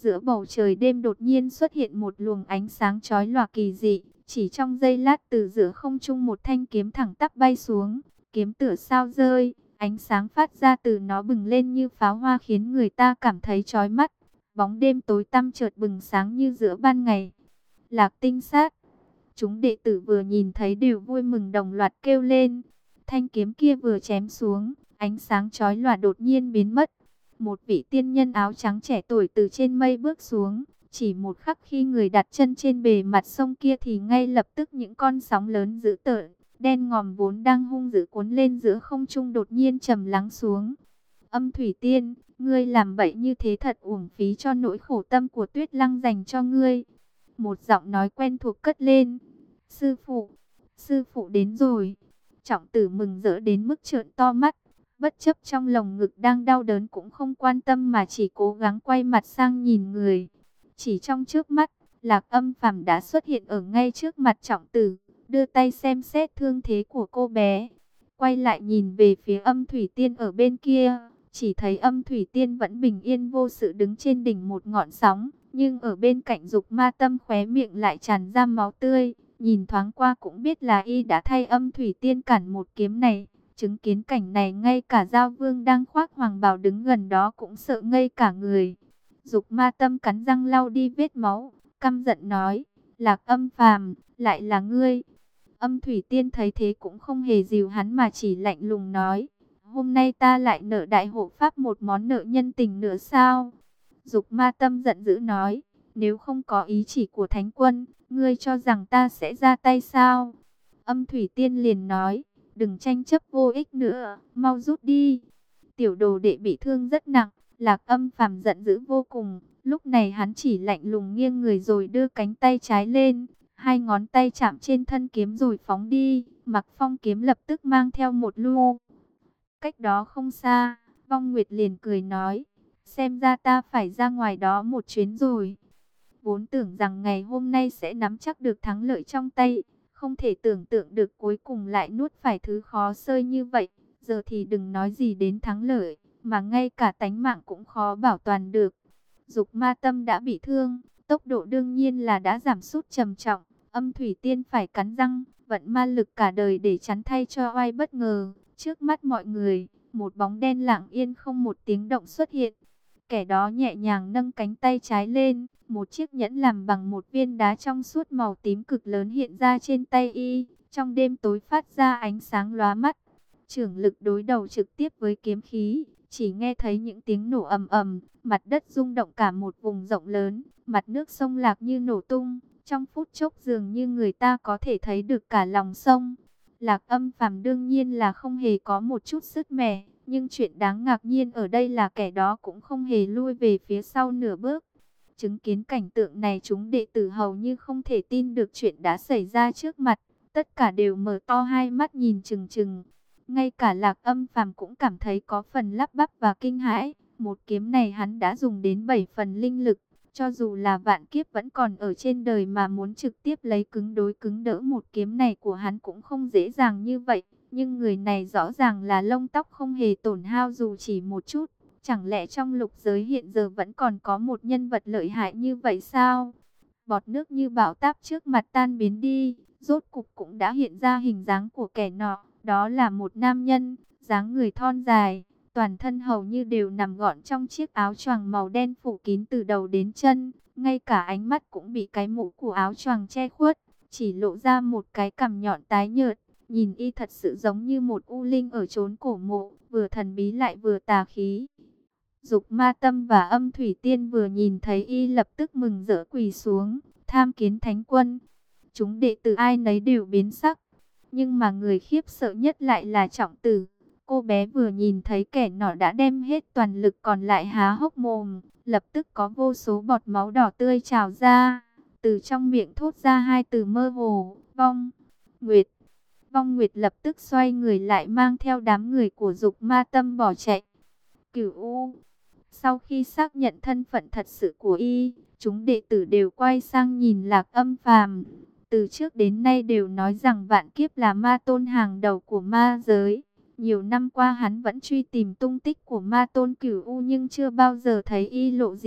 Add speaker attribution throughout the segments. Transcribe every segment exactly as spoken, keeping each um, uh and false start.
Speaker 1: Giữa bầu trời đêm đột nhiên xuất hiện một luồng ánh sáng chói lòa kỳ dị. Chỉ trong giây lát từ giữa không trung một thanh kiếm thẳng tắp bay xuống. Kiếm tựa sao rơi, ánh sáng phát ra từ nó bừng lên như pháo hoa khiến người ta cảm thấy chói mắt. Bóng đêm tối tăm chợt bừng sáng như giữa ban ngày. Lạc Tinh Sát. Chúng đệ tử vừa nhìn thấy đều vui mừng đồng loạt kêu lên. Thanh kiếm kia vừa chém xuống, ánh sáng chói lòa đột nhiên biến mất. Một vị tiên nhân áo trắng trẻ tuổi từ trên mây bước xuống. Chỉ một khắc khi người đặt chân trên bề mặt sông kia thì ngay lập tức những con sóng lớn dữ tợn, đen ngòm vốn đang hung dữ cuốn lên giữa không trung đột nhiên trầm lắng xuống. Âm Thủy Tiên, ngươi làm bậy như thế thật uổng phí cho nỗi khổ tâm của Tuyết Lăng dành cho ngươi. Một giọng nói quen thuộc cất lên. Sư phụ, sư phụ đến rồi. Trọng Tử mừng rỡ đến mức trợn to mắt. Bất chấp trong lồng ngực đang đau đớn cũng không quan tâm mà chỉ cố gắng quay mặt sang nhìn người. Chỉ trong trước mắt, Lạc Âm Phàm đã xuất hiện ở ngay trước mặt Trọng Tử, đưa tay xem xét thương thế của cô bé. Quay lại nhìn về phía Âm Thủy Tiên ở bên kia, chỉ thấy Âm Thủy Tiên vẫn bình yên vô sự đứng trên đỉnh một ngọn sóng, nhưng ở bên cạnh Dục Ma Tâm khóe miệng lại tràn ra máu tươi, nhìn thoáng qua cũng biết là y đã thay Âm Thủy Tiên cản một kiếm này. Chứng kiến cảnh này ngay cả Giao Vương đang khoác hoàng bào đứng gần đó cũng sợ ngây cả người. Dục Ma Tâm cắn răng lau đi vết máu, căm giận nói, Lạc Âm Phàm, lại là ngươi. Âm Thủy Tiên thấy thế cũng không hề dìu hắn mà chỉ lạnh lùng nói, hôm nay ta lại nợ Đại Hộ Pháp một món nợ nhân tình nữa sao? Dục Ma Tâm giận dữ nói, nếu không có ý chỉ của Thánh Quân, ngươi cho rằng ta sẽ ra tay sao? Âm Thủy Tiên liền nói, đừng tranh chấp vô ích nữa, mau rút đi. Tiểu đồ đệ bị thương rất nặng. Lạc Âm Phàm giận dữ vô cùng, lúc này hắn chỉ lạnh lùng nghiêng người rồi đưa cánh tay trái lên, hai ngón tay chạm trên thân kiếm rồi phóng đi. Mặc Phong kiếm lập tức mang theo một lu. Cách đó không xa, Vong Nguyệt liền cười nói, xem ra ta phải ra ngoài đó một chuyến rồi. Vốn tưởng rằng ngày hôm nay sẽ nắm chắc được thắng lợi trong tay, không thể tưởng tượng được cuối cùng lại nuốt phải thứ khó xơi như vậy. Giờ thì đừng nói gì đến thắng lợi, mà ngay cả tánh mạng cũng khó bảo toàn được. Dục Ma Tâm đã bị thương, tốc độ đương nhiên là đã giảm sút trầm trọng. Âm Thủy Tiên phải cắn răng, vận ma lực cả đời để chắn thay cho oai bất ngờ. Trước mắt mọi người, một bóng đen lặng yên không một tiếng động xuất hiện. Kẻ đó nhẹ nhàng nâng cánh tay trái lên, một chiếc nhẫn làm bằng một viên đá trong suốt màu tím cực lớn hiện ra trên tay y, trong đêm tối phát ra ánh sáng lóa mắt. Trưởng lực đối đầu trực tiếp với kiếm khí, chỉ nghe thấy những tiếng nổ ầm ầm, mặt đất rung động cả một vùng rộng lớn, mặt nước sông Lạc như nổ tung, trong phút chốc dường như người ta có thể thấy được cả lòng sông. Lạc Âm Phàm đương nhiên là không hề có một chút sứt mẻ, nhưng chuyện đáng ngạc nhiên ở đây là kẻ đó cũng không hề lui về phía sau nửa bước. Chứng kiến cảnh tượng này chúng đệ tử hầu như không thể tin được chuyện đã xảy ra trước mặt, tất cả đều mở to hai mắt nhìn trừng trừng. Ngay cả Lạc Âm Phàm cũng cảm thấy có phần lắp bắp và kinh hãi, một kiếm này hắn đã dùng đến bảy phần linh lực, cho dù là vạn kiếp vẫn còn ở trên đời mà muốn trực tiếp lấy cứng đối cứng đỡ một kiếm này của hắn cũng không dễ dàng như vậy. Nhưng người này rõ ràng là lông tóc không hề tổn hao dù chỉ một chút. Chẳng lẽ trong lục giới hiện giờ vẫn còn có một nhân vật lợi hại như vậy sao? Bọt nước như bão táp trước mặt tan biến đi, rốt cục cũng đã hiện ra hình dáng của kẻ nọ. Đó là một nam nhân, dáng người thon dài, toàn thân hầu như đều nằm gọn trong chiếc áo choàng màu đen phủ kín từ đầu đến chân. Ngay cả ánh mắt cũng bị cái mũ của áo choàng che khuất, chỉ lộ ra một cái cằm nhọn tái nhợt. Nhìn y thật sự giống như một u linh ở chốn cổ mộ, vừa thần bí lại vừa tà khí. Dục Ma Tâm và Âm Thủy Tiên vừa nhìn thấy y lập tức mừng rỡ quỳ xuống, tham kiến Thánh Quân. Chúng đệ tử ai nấy đều biến sắc, nhưng mà người khiếp sợ nhất lại là Trọng Tử. Cô bé vừa nhìn thấy kẻ nọ đã đem hết toàn lực còn lại há hốc mồm, lập tức có vô số bọt máu đỏ tươi trào ra, từ trong miệng thốt ra hai từ mơ hồ, Vong Nguyệt. Vong Nguyệt lập tức xoay người lại mang theo đám người của Dục Ma Tâm bỏ chạy. Cửu U. Sau khi xác nhận thân phận thật sự của y, chúng đệ tử đều quay sang nhìn Lạc Âm Phàm. Từ trước đến nay đều nói rằng vạn kiếp là ma tôn hàng đầu của ma giới. Nhiều năm qua hắn vẫn truy tìm tung tích của ma tôn Cửu U nhưng chưa bao giờ thấy y lộ diện.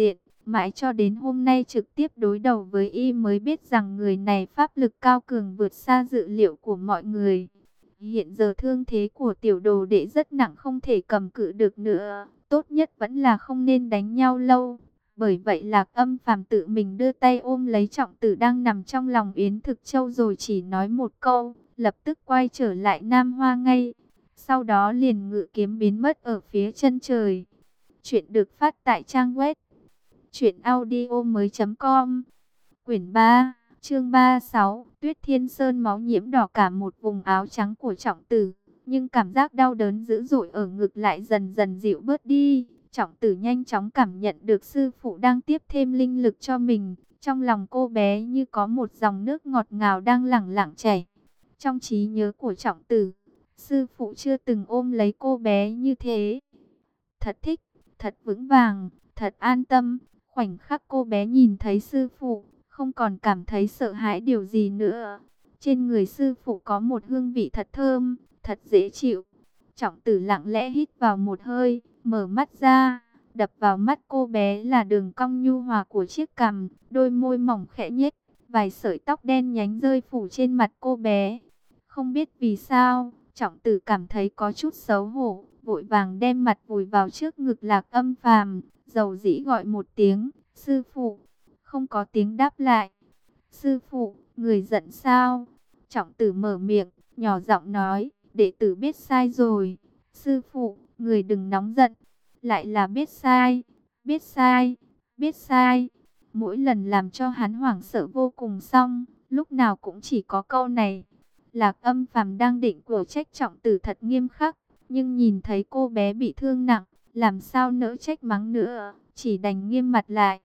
Speaker 1: Mãi cho đến hôm nay trực tiếp đối đầu với y mới biết rằng người này pháp lực cao cường vượt xa dự liệu của mọi người. Hiện giờ thương thế của tiểu đồ đệ rất nặng, không thể cầm cự được nữa. Tốt nhất vẫn là không nên đánh nhau lâu. Bởi vậy Lạc Âm Phàm tự mình đưa tay ôm lấy Trọng Tử đang nằm trong lòng Yến Thực Châu, rồi chỉ nói một câu, lập tức quay trở lại Nam Hoa ngay. Sau đó liền ngự kiếm biến mất ở phía chân trời. Chuyện được phát tại trang web truyện audio mới chấm com. Quyển ba, chương ba mươi sáu, Tuyết Thiên Sơn máu nhiễm đỏ cả một vùng áo trắng của Trọng Tử, nhưng cảm giác đau đớn dữ dội ở ngực lại dần dần dịu bớt đi. Trọng Tử nhanh chóng cảm nhận được sư phụ đang tiếp thêm linh lực cho mình, trong lòng cô bé như có một dòng nước ngọt ngào đang lẳng lặng chảy. Trong trí nhớ của Trọng Tử, sư phụ chưa từng ôm lấy cô bé như thế. Thật thích, thật vững vàng, thật an tâm. Khoảnh khắc cô bé nhìn thấy sư phụ, không còn cảm thấy sợ hãi điều gì nữa. Trên người sư phụ có một hương vị thật thơm, thật dễ chịu. Trọng Tử lặng lẽ hít vào một hơi, mở mắt ra. Đập vào mắt cô bé là đường cong nhu hòa của chiếc cằm, đôi môi mỏng khẽ nhếch, vài sợi tóc đen nhánh rơi phủ trên mặt cô bé. Không biết vì sao, Trọng Tử cảm thấy có chút xấu hổ, vội vàng đem mặt vùi vào trước ngực Lạc Âm Phàm, dầu dĩ gọi một tiếng, sư phụ. Không có tiếng đáp lại. Sư phụ, người giận sao? Trọng Tử mở miệng, nhỏ giọng nói, đệ tử biết sai rồi. Sư phụ, người đừng nóng giận. Lại là biết sai, biết sai, biết sai. Mỗi lần làm cho hắn hoảng sợ vô cùng, xong lúc nào cũng chỉ có câu này. Lạc Âm Phàm đang định của trách Trọng Tử thật nghiêm khắc, nhưng nhìn thấy cô bé bị thương nặng, làm sao nỡ trách mắng nữa, chỉ đành nghiêm mặt lại.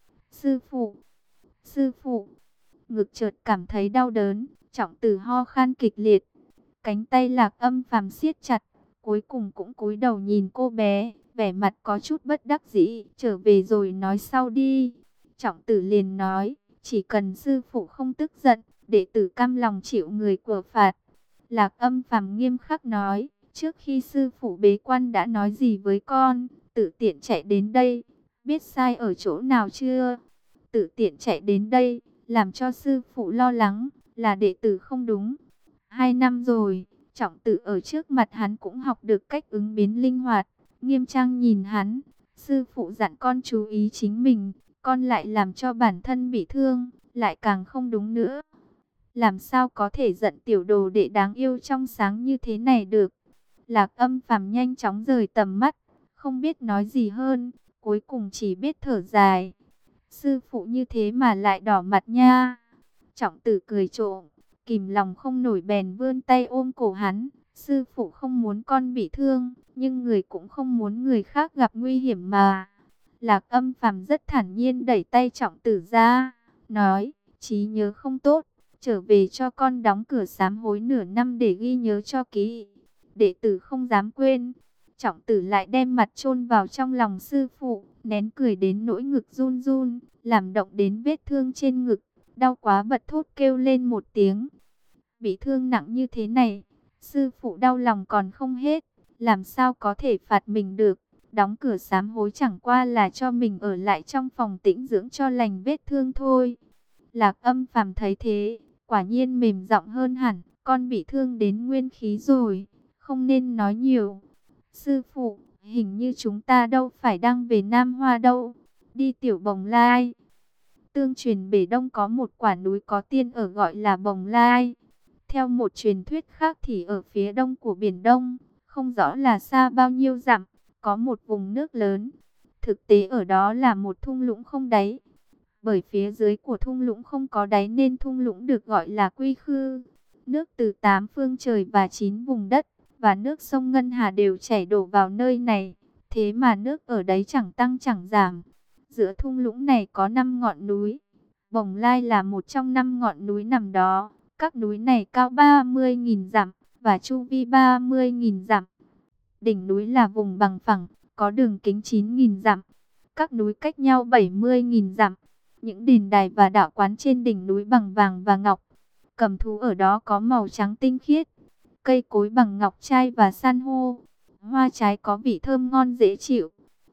Speaker 1: Sư phụ, sư phụ, ngực chợt cảm thấy đau đớn, Trọng Tử ho khan kịch liệt. Cánh tay Lạc Âm Phàm siết chặt, cuối cùng cũng cúi đầu nhìn cô bé, vẻ mặt có chút bất đắc dĩ, trở về rồi nói sau đi. Trọng Tử liền nói, chỉ cần sư phụ không tức giận, đệ tử cam lòng chịu người của phạt. Lạc Âm Phàm nghiêm khắc nói, trước khi sư phụ bế quan đã nói gì với con, tự tiện chạy đến đây, biết sai ở chỗ nào chưa? Tự tiện chạy đến đây, làm cho sư phụ lo lắng, là đệ tử không đúng. Hai năm rồi, Trọng Tử ở trước mặt hắn cũng học được cách ứng biến linh hoạt, nghiêm trang nhìn hắn. Sư phụ dặn con chú ý chính mình, con lại làm cho bản thân bị thương, lại càng không đúng nữa. Làm sao có thể giận tiểu đồ đệ đáng yêu trong sáng như thế này được? Lạc Âm Phàm nhanh chóng rời tầm mắt, không biết nói gì hơn, cuối cùng chỉ biết thở dài. Sư phụ như thế mà lại đỏ mặt nha. Trọng Tử cười trộm, kìm lòng không nổi bèn vươn tay ôm cổ hắn. Sư phụ không muốn con bị thương, nhưng người cũng không muốn người khác gặp nguy hiểm mà. Lạc Âm Phàm rất thản nhiên đẩy tay Trọng Tử ra, nói, trí nhớ không tốt, trở về cho con đóng cửa sám hối nửa năm để ghi nhớ cho kỹ. Đệ tử không dám quên. Trọng Tử lại đem mặt chôn vào trong lòng sư phụ, nén cười đến nỗi ngực run run, làm động đến vết thương trên ngực, đau quá bật thốt kêu lên một tiếng. Bị thương nặng như thế này, sư phụ đau lòng còn không hết, làm sao có thể phạt mình được. Đóng cửa sám hối chẳng qua là cho mình ở lại trong phòng tĩnh dưỡng cho lành vết thương thôi. Lạc Âm Phàm thấy thế, quả nhiên mềm giọng hơn hẳn, con bị thương đến nguyên khí rồi, không nên nói nhiều. Sư phụ, hình như chúng ta đâu phải đang về Nam Hoa đâu, đi Tiểu Bồng Lai. Tương truyền bể Đông có một quả núi có tiên ở gọi là Bồng Lai. Theo một truyền thuyết khác thì ở phía đông của Biển Đông, không rõ là xa bao nhiêu dặm, có một vùng nước lớn. Thực tế ở đó là một thung lũng không đáy. Bởi phía dưới của thung lũng không có đáy nên thung lũng được gọi là Quy Khư. Nước từ tám phương trời và chín vùng đất, và nước sông Ngân Hà đều chảy đổ vào nơi này. Thế mà nước ở đấy chẳng tăng chẳng giảm. Giữa thung lũng này có năm ngọn núi. Bồng Lai là một trong năm ngọn núi nằm đó. Các núi này cao ba mươi nghìn dặm và chu vi ba mươi nghìn dặm. Đỉnh núi là vùng bằng phẳng, có đường kính chín nghìn dặm. Các núi cách nhau bảy mươi nghìn dặm. Những đền đài và đạo quán trên đỉnh núi bằng vàng và ngọc. Cầm thú ở đó có màu trắng tinh khiết. Cây cối bằng ngọc trai và san hô. Hoa trái có vị thơm ngon dễ chịu.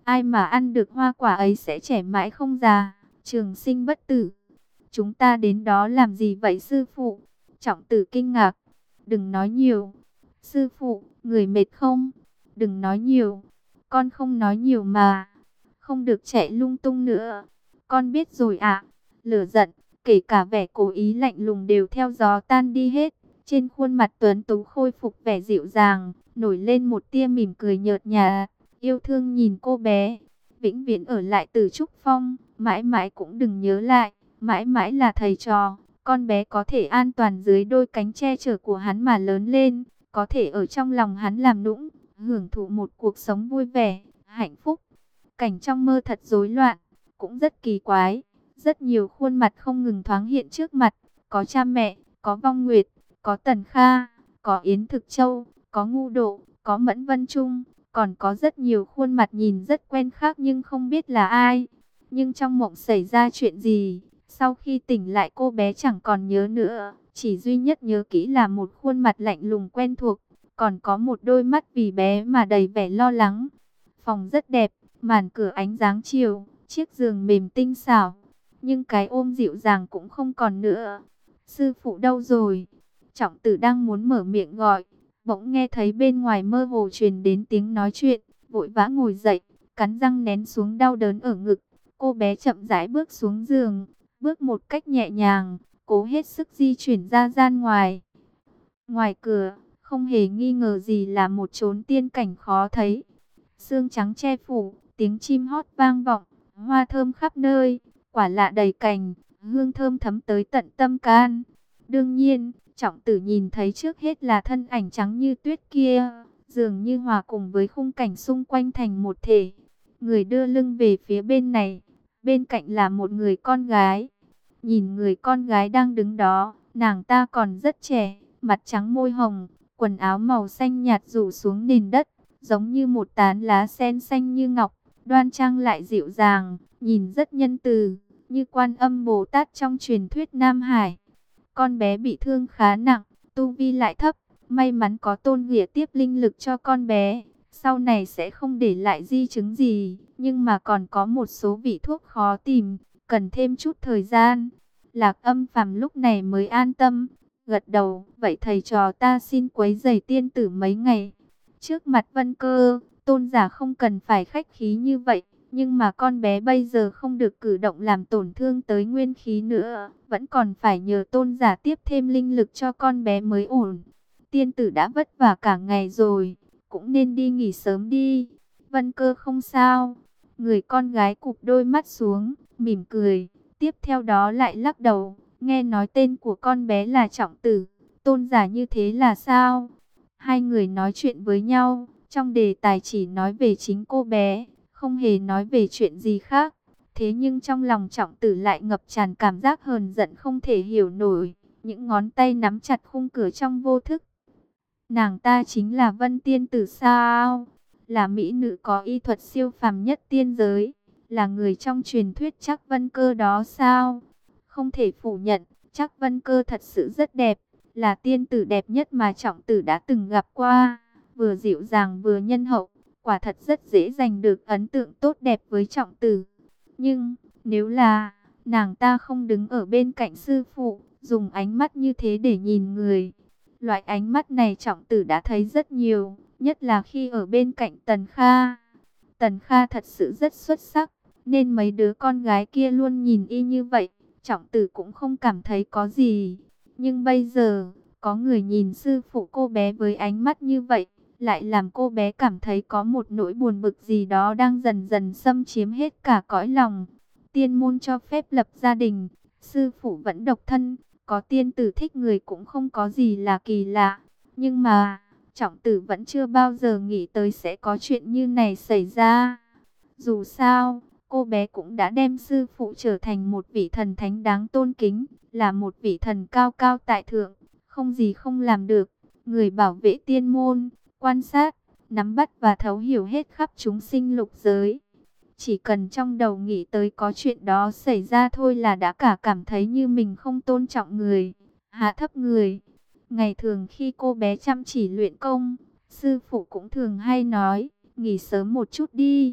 Speaker 1: ai mà ăn được hoa quả ấy sẽ trẻ mãi không già, trường sinh bất tử. Chúng ta đến đó làm gì vậy sư phụ? Trọng Tử kinh ngạc. Đừng nói nhiều. Sư phụ, người mệt không? Đừng nói nhiều. Con không nói nhiều mà. Không được chạy lung tung nữa. Con biết rồi ạ. Lửa giận, kể cả vẻ cố ý lạnh lùng đều theo gió tan đi hết. Trên khuôn mặt tuấn tú khôi phục vẻ dịu dàng, nổi lên một tia mỉm cười nhợt nhạt, yêu thương nhìn cô bé. Vĩnh viễn ở lại Tử Trúc Phong, mãi mãi cũng đừng nhớ lại, mãi mãi là thầy trò. Con bé có thể an toàn dưới đôi cánh che chở của hắn mà lớn lên, có thể ở trong lòng hắn làm nũng, hưởng thụ một cuộc sống vui vẻ, hạnh phúc. Cảnh trong mơ thật rối loạn, cũng rất kỳ quái. Rất nhiều khuôn mặt không ngừng thoáng hiện trước mặt, có cha mẹ, có Vong Nguyệt, có Tần Kha, có Yến Thực Châu, có Ngu Độ, có Mẫn Vân Trung, còn có rất nhiều khuôn mặt nhìn rất quen khác nhưng không biết là ai. Nhưng trong mộng xảy ra chuyện gì? Sau khi tỉnh lại cô bé chẳng còn nhớ nữa, chỉ duy nhất nhớ kỹ là một khuôn mặt lạnh lùng quen thuộc, còn có một đôi mắt vì bé mà đầy vẻ lo lắng. Phòng rất đẹp, màn cửa ánh dáng chiều, chiếc giường mềm tinh xảo, nhưng cái ôm dịu dàng cũng không còn nữa. Sư phụ đâu rồi? Trọng Tử đang muốn mở miệng gọi, bỗng nghe thấy bên ngoài mơ hồ truyền đến tiếng nói chuyện, vội vã ngồi dậy, cắn răng nén xuống đau đớn ở ngực. Cô bé chậm rãi bước xuống giường, bước một cách nhẹ nhàng, cố hết sức di chuyển ra gian ngoài. Ngoài cửa, không hề nghi ngờ gì là một chốn tiên cảnh khó thấy. Sương trắng che phủ, tiếng chim hót vang vọng, hoa thơm khắp nơi, quả lạ đầy cành, hương thơm thấm tới tận tâm can. Đương nhiên, Trọng Tử nhìn thấy trước hết là thân ảnh trắng như tuyết kia, dường như hòa cùng với khung cảnh xung quanh thành một thể. Người đưa lưng về phía bên này, bên cạnh là một người con gái. Nhìn người con gái đang đứng đó, nàng ta còn rất trẻ, mặt trắng môi hồng, quần áo màu xanh nhạt rủ xuống nền đất, giống như một tán lá sen xanh như ngọc, đoan trang lại dịu dàng, nhìn rất nhân từ, như Quan Âm Bồ Tát trong truyền thuyết Nam Hải. Con bé bị thương khá nặng, tu vi lại thấp, may mắn có Tôn Nghĩa tiếp linh lực cho con bé, sau này sẽ không để lại di chứng gì, nhưng mà còn có một số vị thuốc khó tìm, cần thêm chút thời gian. Lạc Âm Phàm lúc này mới an tâm, gật đầu, vậy thầy trò ta xin quấy rầy tiên tử mấy ngày. Trước mặt Vân Cơ, Tôn giả không cần phải khách khí như vậy, nhưng mà con bé bây giờ không được cử động làm tổn thương tới nguyên khí nữa, vẫn còn phải nhờ Tôn giả tiếp thêm linh lực cho con bé mới ổn. Tiên tử đã vất vả cả ngày rồi, cũng nên đi nghỉ sớm đi. Vân Cơ không sao. Người con gái cụp đôi mắt xuống, mỉm cười, tiếp theo đó lại lắc đầu, nghe nói tên của con bé là Trọng Tử, Tôn giả như thế là sao? Hai người nói chuyện với nhau, trong đề tài chỉ nói về chính cô bé, không hề nói về chuyện gì khác. Thế nhưng trong lòng Trọng Tử lại ngập tràn cảm giác hờn giận không thể hiểu nổi, những ngón tay nắm chặt khung cửa trong vô thức. Nàng ta chính là Vân Tiên Tử sao? Là mỹ nữ có y thuật siêu phàm nhất tiên giới, là người trong truyền thuyết Trác Vân Cơ đó sao? Không thể phủ nhận, Trác Vân Cơ thật sự rất đẹp, là tiên tử đẹp nhất mà Trọng Tử đã từng gặp qua, vừa dịu dàng vừa nhân hậu, quả thật rất dễ giành được ấn tượng tốt đẹp với Trọng Tử. Nhưng, nếu là, nàng ta không đứng ở bên cạnh sư phụ, dùng ánh mắt như thế để nhìn người. Loại ánh mắt này Trọng Tử đã thấy rất nhiều, nhất là khi ở bên cạnh Tần Kha. Tần Kha thật sự rất xuất sắc, nên mấy đứa con gái kia luôn nhìn y như vậy, Trọng Tử cũng không cảm thấy có gì. Nhưng bây giờ, có người nhìn sư phụ cô bé với ánh mắt như vậy, lại làm cô bé cảm thấy có một nỗi buồn bực gì đó đang dần dần xâm chiếm hết cả cõi lòng. Tiên môn cho phép lập gia đình, sư phụ vẫn độc thân, có tiên tử thích người cũng không có gì là kỳ lạ. Nhưng mà, Trọng Tử vẫn chưa bao giờ nghĩ tới sẽ có chuyện như này xảy ra. Dù sao, cô bé cũng đã đem sư phụ trở thành một vị thần thánh đáng tôn kính, là một vị thần cao cao tại thượng, không gì không làm được, người bảo vệ tiên môn, quan sát, nắm bắt và thấu hiểu hết khắp chúng sinh lục giới. Chỉ cần trong đầu nghĩ tới có chuyện đó xảy ra thôi là đã cả cảm thấy như mình không tôn trọng người, hạ thấp người. Ngày thường khi cô bé chăm chỉ luyện công, sư phụ cũng thường hay nói, nghỉ sớm một chút đi.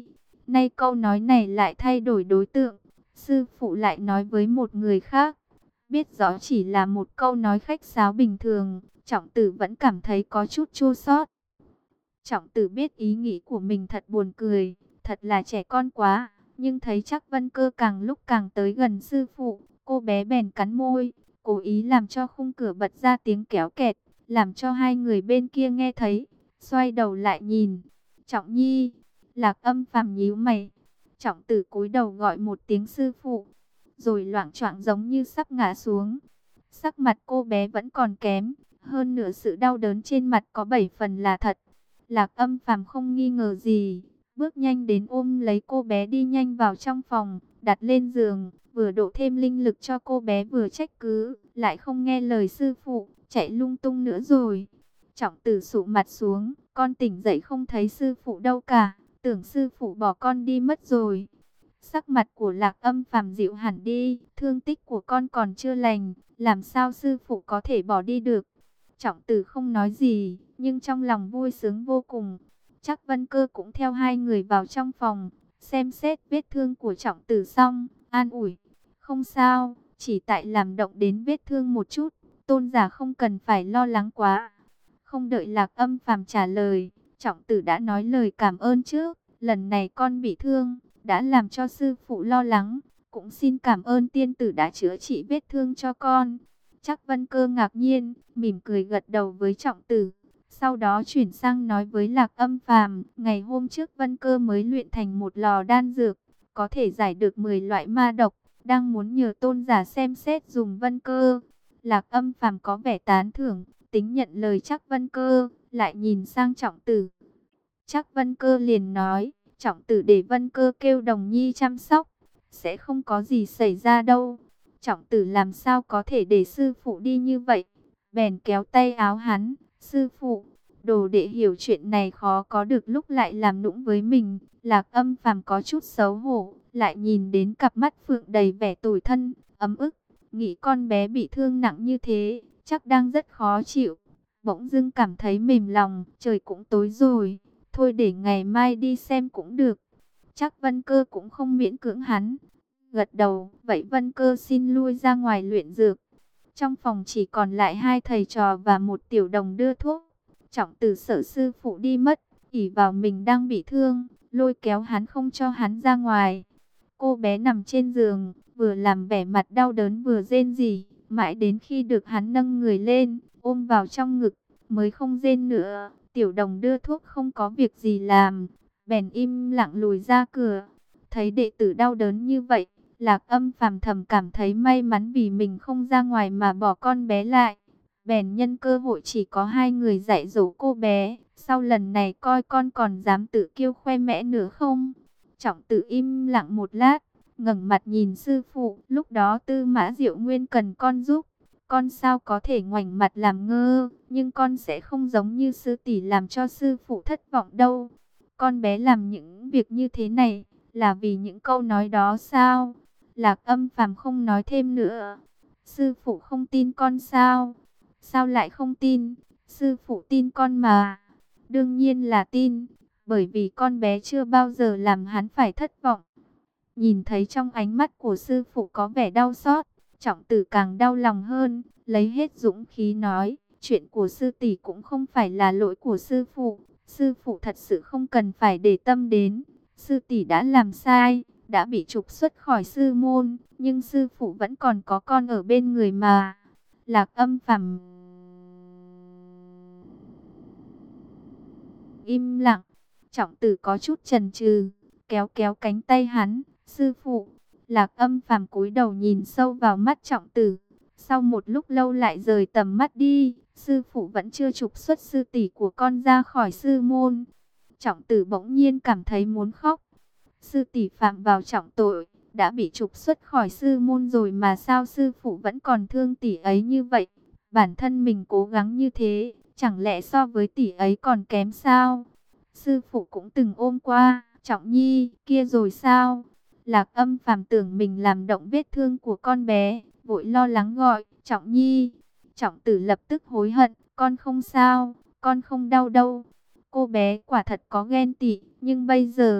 Speaker 1: Nay câu nói này lại thay đổi đối tượng. Sư phụ lại nói với một người khác. Biết rõ chỉ là một câu nói khách sáo bình thường, Trọng Tử vẫn cảm thấy có chút chua xót. Trọng Tử biết ý nghĩ của mình thật buồn cười, thật là trẻ con quá, nhưng thấy chắc Vân Cơ càng lúc càng tới gần sư phụ, cô bé bèn cắn môi, cố ý làm cho khung cửa bật ra tiếng kéo kẹt, làm cho hai người bên kia nghe thấy, xoay đầu lại nhìn. Trọng Nhi, Lạc Âm Phàm nhíu mày. Trọng Tử cúi đầu gọi một tiếng sư phụ, rồi loạng choạng giống như sắp ngã xuống. Sắc mặt cô bé vẫn còn kém, hơn nửa sự đau đớn trên mặt có bảy phần là thật. Lạc Âm Phàm không nghi ngờ gì, bước nhanh đến ôm lấy cô bé đi nhanh vào trong phòng, đặt lên giường, vừa đổ thêm linh lực cho cô bé vừa trách cứ, lại không nghe lời sư phụ, chạy lung tung nữa rồi. Trọng Tử sụ mặt xuống, con tỉnh dậy không thấy sư phụ đâu cả, tưởng sư phụ bỏ con đi mất rồi. Sắc mặt của Lạc Âm Phàm dịu hẳn đi, thương tích của con còn chưa lành, làm sao sư phụ có thể bỏ đi được. Trọng Tử không nói gì, nhưng trong lòng vui sướng vô cùng. Chắc Vân Cơ cũng theo hai người vào trong phòng, xem xét vết thương của Trọng Tử xong, an ủi. Không sao, chỉ tại làm động đến vết thương một chút, tôn giả không cần phải lo lắng quá. Không đợi Lạc Âm Phàm trả lời, Trọng Tử đã nói lời cảm ơn trước. Lần này con bị thương, đã làm cho sư phụ lo lắng, cũng xin cảm ơn tiên tử đã chữa trị vết thương cho con. Chắc Vân Cơ ngạc nhiên, mỉm cười gật đầu với Trọng Tử. Sau đó chuyển sang nói với Lạc Âm Phàm, ngày hôm trước Vân Cơ mới luyện thành một lò đan dược, có thể giải được mười loại ma độc, đang muốn nhờ tôn giả xem xét dùng Vân Cơ. Lạc Âm Phàm có vẻ tán thưởng, tính nhận lời Chắc Vân Cơ, lại nhìn sang Trọng Tử. Chắc Vân Cơ liền nói, Trọng Tử để Vân Cơ kêu Đồng Nhi chăm sóc, sẽ không có gì xảy ra đâu. Trọng Tử làm sao có thể để sư phụ đi như vậy, bèn kéo tay áo hắn. Sư phụ, đồ đệ hiểu chuyện này khó có được lúc lại làm nũng với mình. Lạc Âm Phàm có chút xấu hổ, lại nhìn đến cặp mắt phượng đầy vẻ tủi thân, ấm ức, nghĩ con bé bị thương nặng như thế, chắc đang rất khó chịu. Bỗng dưng cảm thấy mềm lòng, trời cũng tối rồi, thôi để ngày mai đi xem cũng được. Chắc Vân Cơ cũng không miễn cưỡng hắn, gật đầu, vậy Vân Cơ xin lui ra ngoài luyện dược. Trong phòng chỉ còn lại hai thầy trò và một tiểu đồng đưa thuốc. Trọng Tử sợ sư phụ đi mất, ỷ vào mình đang bị thương, lôi kéo hắn không cho hắn ra ngoài. Cô bé nằm trên giường, vừa làm vẻ mặt đau đớn vừa rên rỉ, mãi đến khi được hắn nâng người lên, ôm vào trong ngực, mới không rên nữa. Tiểu đồng đưa thuốc không có việc gì làm, bèn im lặng lùi ra cửa. Thấy đệ tử đau đớn như vậy, Lạc Âm Phàm thầm cảm thấy may mắn vì mình không ra ngoài mà bỏ con bé lại. Bèn nhân cơ hội chỉ có hai người dạy dỗ cô bé, sau lần này coi con còn dám tự kiêu khoe mẽ nữa không. Trọng Tử im lặng một lát, ngẩng mặt nhìn sư phụ. Lúc đó Tư Mã Diệu Nguyên cần con giúp, con sao có thể ngoảnh mặt làm ngơ, nhưng con sẽ không giống như sư tỷ làm cho sư phụ thất vọng đâu. Con bé làm những việc như thế này là vì những câu nói đó sao? Lạc Âm Phàm không nói thêm nữa. Sư phụ không tin con sao? Sao lại không tin? Sư phụ tin con mà. Đương nhiên là tin, bởi vì con bé chưa bao giờ làm hắn phải thất vọng. Nhìn thấy trong ánh mắt của sư phụ có vẻ đau xót, Trọng Tử càng đau lòng hơn, lấy hết dũng khí nói, chuyện của sư tỷ cũng không phải là lỗi của sư phụ. Sư phụ thật sự không cần phải để tâm đến. Sư tỷ đã làm sai, đã bị trục xuất khỏi sư môn, nhưng sư phụ vẫn còn có con ở bên người mà. Lạc Âm Phàm im lặng. Trọng Tử có chút chần chừ, kéo kéo cánh tay hắn. Sư phụ. Lạc Âm Phàm cúi đầu nhìn sâu vào mắt Trọng Tử. Sau một lúc lâu lại rời tầm mắt đi. Sư phụ vẫn chưa trục xuất sư tỷ của con ra khỏi sư môn. Trọng Tử bỗng nhiên cảm thấy muốn khóc. Sư tỷ phạm vào trọng tội, đã bị trục xuất khỏi sư môn rồi mà sao sư phụ vẫn còn thương tỷ ấy như vậy? Bản thân mình cố gắng như thế, chẳng lẽ so với tỷ ấy còn kém sao? Sư phụ cũng từng ôm qua Trọng Nhi kia rồi sao? Lạc Âm Phàm tưởng mình làm động vết thương của con bé, vội lo lắng gọi Trọng Nhi. Trọng Tử lập tức hối hận, con không sao, con không đau đâu. Cô bé quả thật có ghen tị, nhưng bây giờ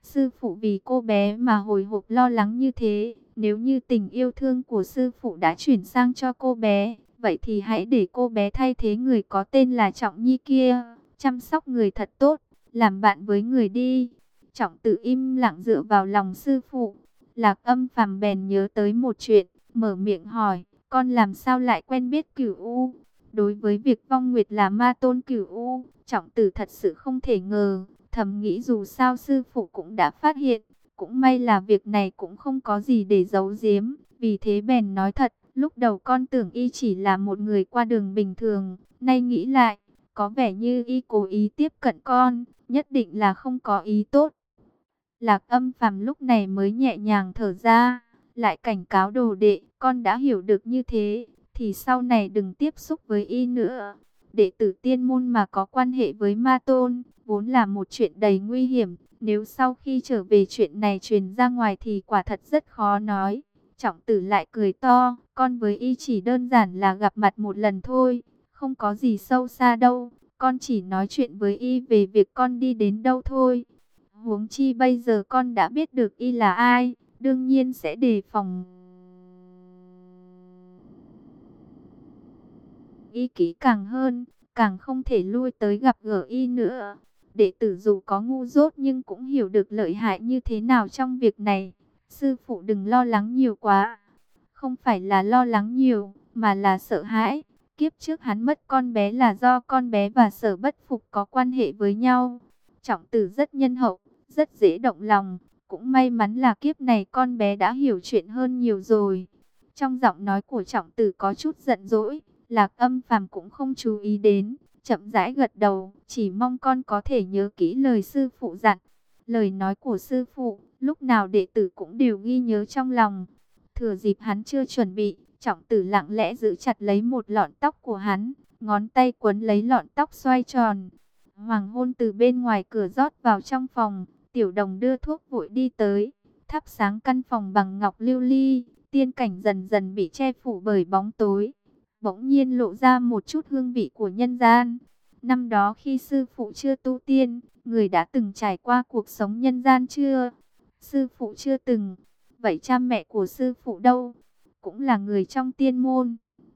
Speaker 1: Sư phụ vì cô bé mà hồi hộp lo lắng như thế, nếu như tình yêu thương của sư phụ đã chuyển sang cho cô bé, vậy thì hãy để cô bé thay thế người có tên là Trọng Nhi kia, chăm sóc người thật tốt, làm bạn với người đi. Trọng Tử im lặng dựa vào lòng sư phụ. Lạc Âm Phàm bèn nhớ tới một chuyện, mở miệng hỏi, con làm sao lại quen biết Cửu U? Đối với việc Vong Nguyệt là ma tôn Cửu U, Trọng Tử thật sự không thể ngờ, thầm nghĩ dù sao sư phụ cũng đã phát hiện, cũng may là việc này cũng không có gì để giấu giếm, vì thế bèn nói thật, lúc đầu con tưởng y chỉ là một người qua đường bình thường, nay nghĩ lại, có vẻ như y cố ý tiếp cận con, nhất định là không có ý tốt. Lạc Âm Phàm lúc này mới nhẹ nhàng thở ra, lại cảnh cáo đồ đệ, con đã hiểu được như thế, thì sau này đừng tiếp xúc với y nữa. Đệ tử tiên môn mà có quan hệ với ma tôn, vốn là một chuyện đầy nguy hiểm, nếu sau khi trở về chuyện này truyền ra ngoài thì quả thật rất khó nói. Trọng Tử lại cười to, con với y chỉ đơn giản là gặp mặt một lần thôi, không có gì sâu xa đâu, con chỉ nói chuyện với y về việc con đi đến đâu thôi. Huống chi bây giờ con đã biết được y là ai, đương nhiên sẽ đề phòng y kỹ càng hơn, càng không thể lui tới gặp gỡ y nữa. Đệ tử dù có ngu dốt nhưng cũng hiểu được lợi hại như thế nào trong việc này. Sư phụ đừng lo lắng nhiều quá. Không phải là lo lắng nhiều, mà là sợ hãi. Kiếp trước hắn mất con bé là do con bé và Sở Bất Phục có quan hệ với nhau. Trọng Tử rất nhân hậu, rất dễ động lòng. Cũng may mắn là kiếp này con bé đã hiểu chuyện hơn nhiều rồi. Trong giọng nói của Trọng Tử có chút giận dỗi. Lạc Âm Phàm cũng không chú ý đến, chậm rãi gật đầu, chỉ mong con có thể nhớ kỹ lời sư phụ dặn. Lời nói của sư phụ, lúc nào đệ tử cũng đều ghi nhớ trong lòng. Thừa dịp hắn chưa chuẩn bị, Trọng Tử lặng lẽ giữ chặt lấy một lọn tóc của hắn, ngón tay quấn lấy lọn tóc xoay tròn. Hoàng hôn từ bên ngoài cửa rót vào trong phòng, Tiểu Đồng đưa thuốc vội đi tới, thắp sáng căn phòng bằng ngọc lưu ly, tiên cảnh dần dần bị che phủ bởi bóng tối. Bỗng nhiên lộ ra một chút hương vị của nhân gian. Năm đó khi sư phụ chưa tu tiên, người đã từng trải qua cuộc sống nhân gian chưa? Sư phụ chưa từng. Vậy cha mẹ của sư phụ đâu? Cũng là người trong tiên môn.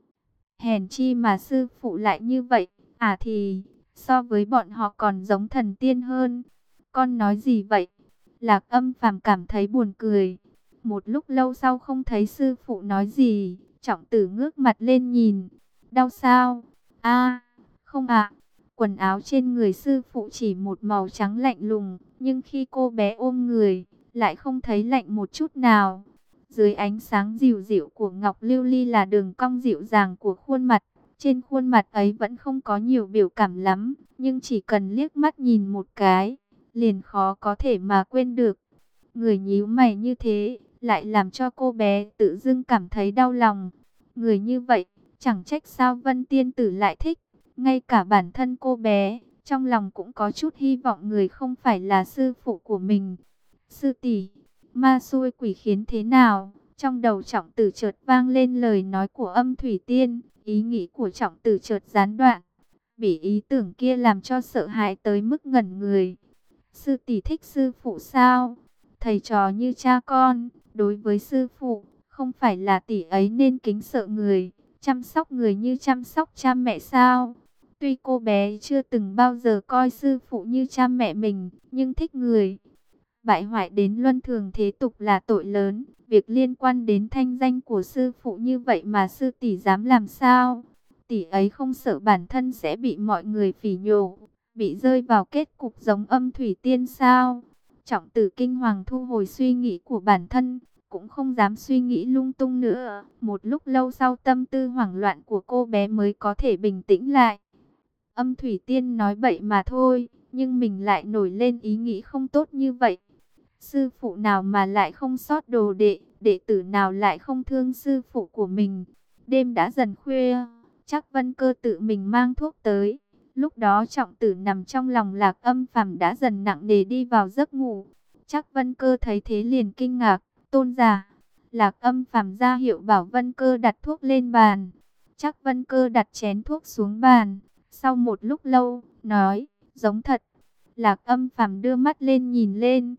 Speaker 1: Hèn chi mà sư phụ lại như vậy. À thì, so với bọn họ còn giống thần tiên hơn. Con nói gì vậy? Lạc Âm Phàm cảm thấy buồn cười. Một lúc lâu sau không thấy sư phụ nói gì. Trọng Tử ngước mặt lên nhìn. Đau sao? A, không ạ. Quần áo trên người sư phụ chỉ một màu trắng lạnh lùng. Nhưng khi cô bé ôm người, lại không thấy lạnh một chút nào. Dưới ánh sáng dịu dịu của ngọc lưu ly là đường cong dịu dàng của khuôn mặt. Trên khuôn mặt ấy vẫn không có nhiều biểu cảm lắm. Nhưng chỉ cần liếc mắt nhìn một cái, liền khó có thể mà quên được. Người nhíu mày như thế, lại làm cho cô bé tự dưng cảm thấy đau lòng. Người như vậy, chẳng trách sao Vân Tiên Tử lại thích. Ngay cả bản thân cô bé, trong lòng cũng có chút hy vọng người không phải là sư phụ của mình. Sư tỷ, ma xui quỷ khiến thế nào? Trong đầu Trọng Tử chợt vang lên lời nói của Âm Thủy Tiên. Ý nghĩ của Trọng Tử chợt gián đoạn. Bị ý tưởng kia làm cho sợ hãi tới mức ngẩn người. Sư tỷ thích sư phụ sao? Thầy trò như cha con, đối với sư phụ, không phải là tỷ ấy nên kính sợ người, chăm sóc người như chăm sóc cha mẹ sao? Tuy cô bé chưa từng bao giờ coi sư phụ như cha mẹ mình, nhưng thích người. Bại hoại đến luân thường thế tục là tội lớn, việc liên quan đến thanh danh của sư phụ như vậy mà sư tỷ dám làm sao? Tỷ ấy không sợ bản thân sẽ bị mọi người phỉ nhổ, bị rơi vào kết cục giống Âm Thủy Tiên sao? Trọng Tử kinh hoàng thu hồi suy nghĩ của bản thân, cũng không dám suy nghĩ lung tung nữa. Một lúc lâu sau tâm tư hoảng loạn của cô bé mới có thể bình tĩnh lại. Âm Thủy Tiên nói bậy mà thôi, nhưng mình lại nổi lên ý nghĩ không tốt như vậy. Sư phụ nào mà lại không sót đồ đệ, đệ tử nào lại không thương sư phụ của mình. Đêm đã dần khuya, chắc Vân Cơ tự mình mang thuốc tới. Lúc đó Trọng Tử nằm trong lòng Lạc Âm Phàm đã dần nặng nề đi vào giấc ngủ. Chắc Vân Cơ thấy thế liền kinh ngạc, tôn giả. Lạc Âm Phàm ra hiệu bảo Vân Cơ đặt thuốc lên bàn. Chắc Vân Cơ đặt chén thuốc xuống bàn. Sau một lúc lâu, nói, giống thật. Lạc Âm Phàm đưa mắt lên nhìn lên.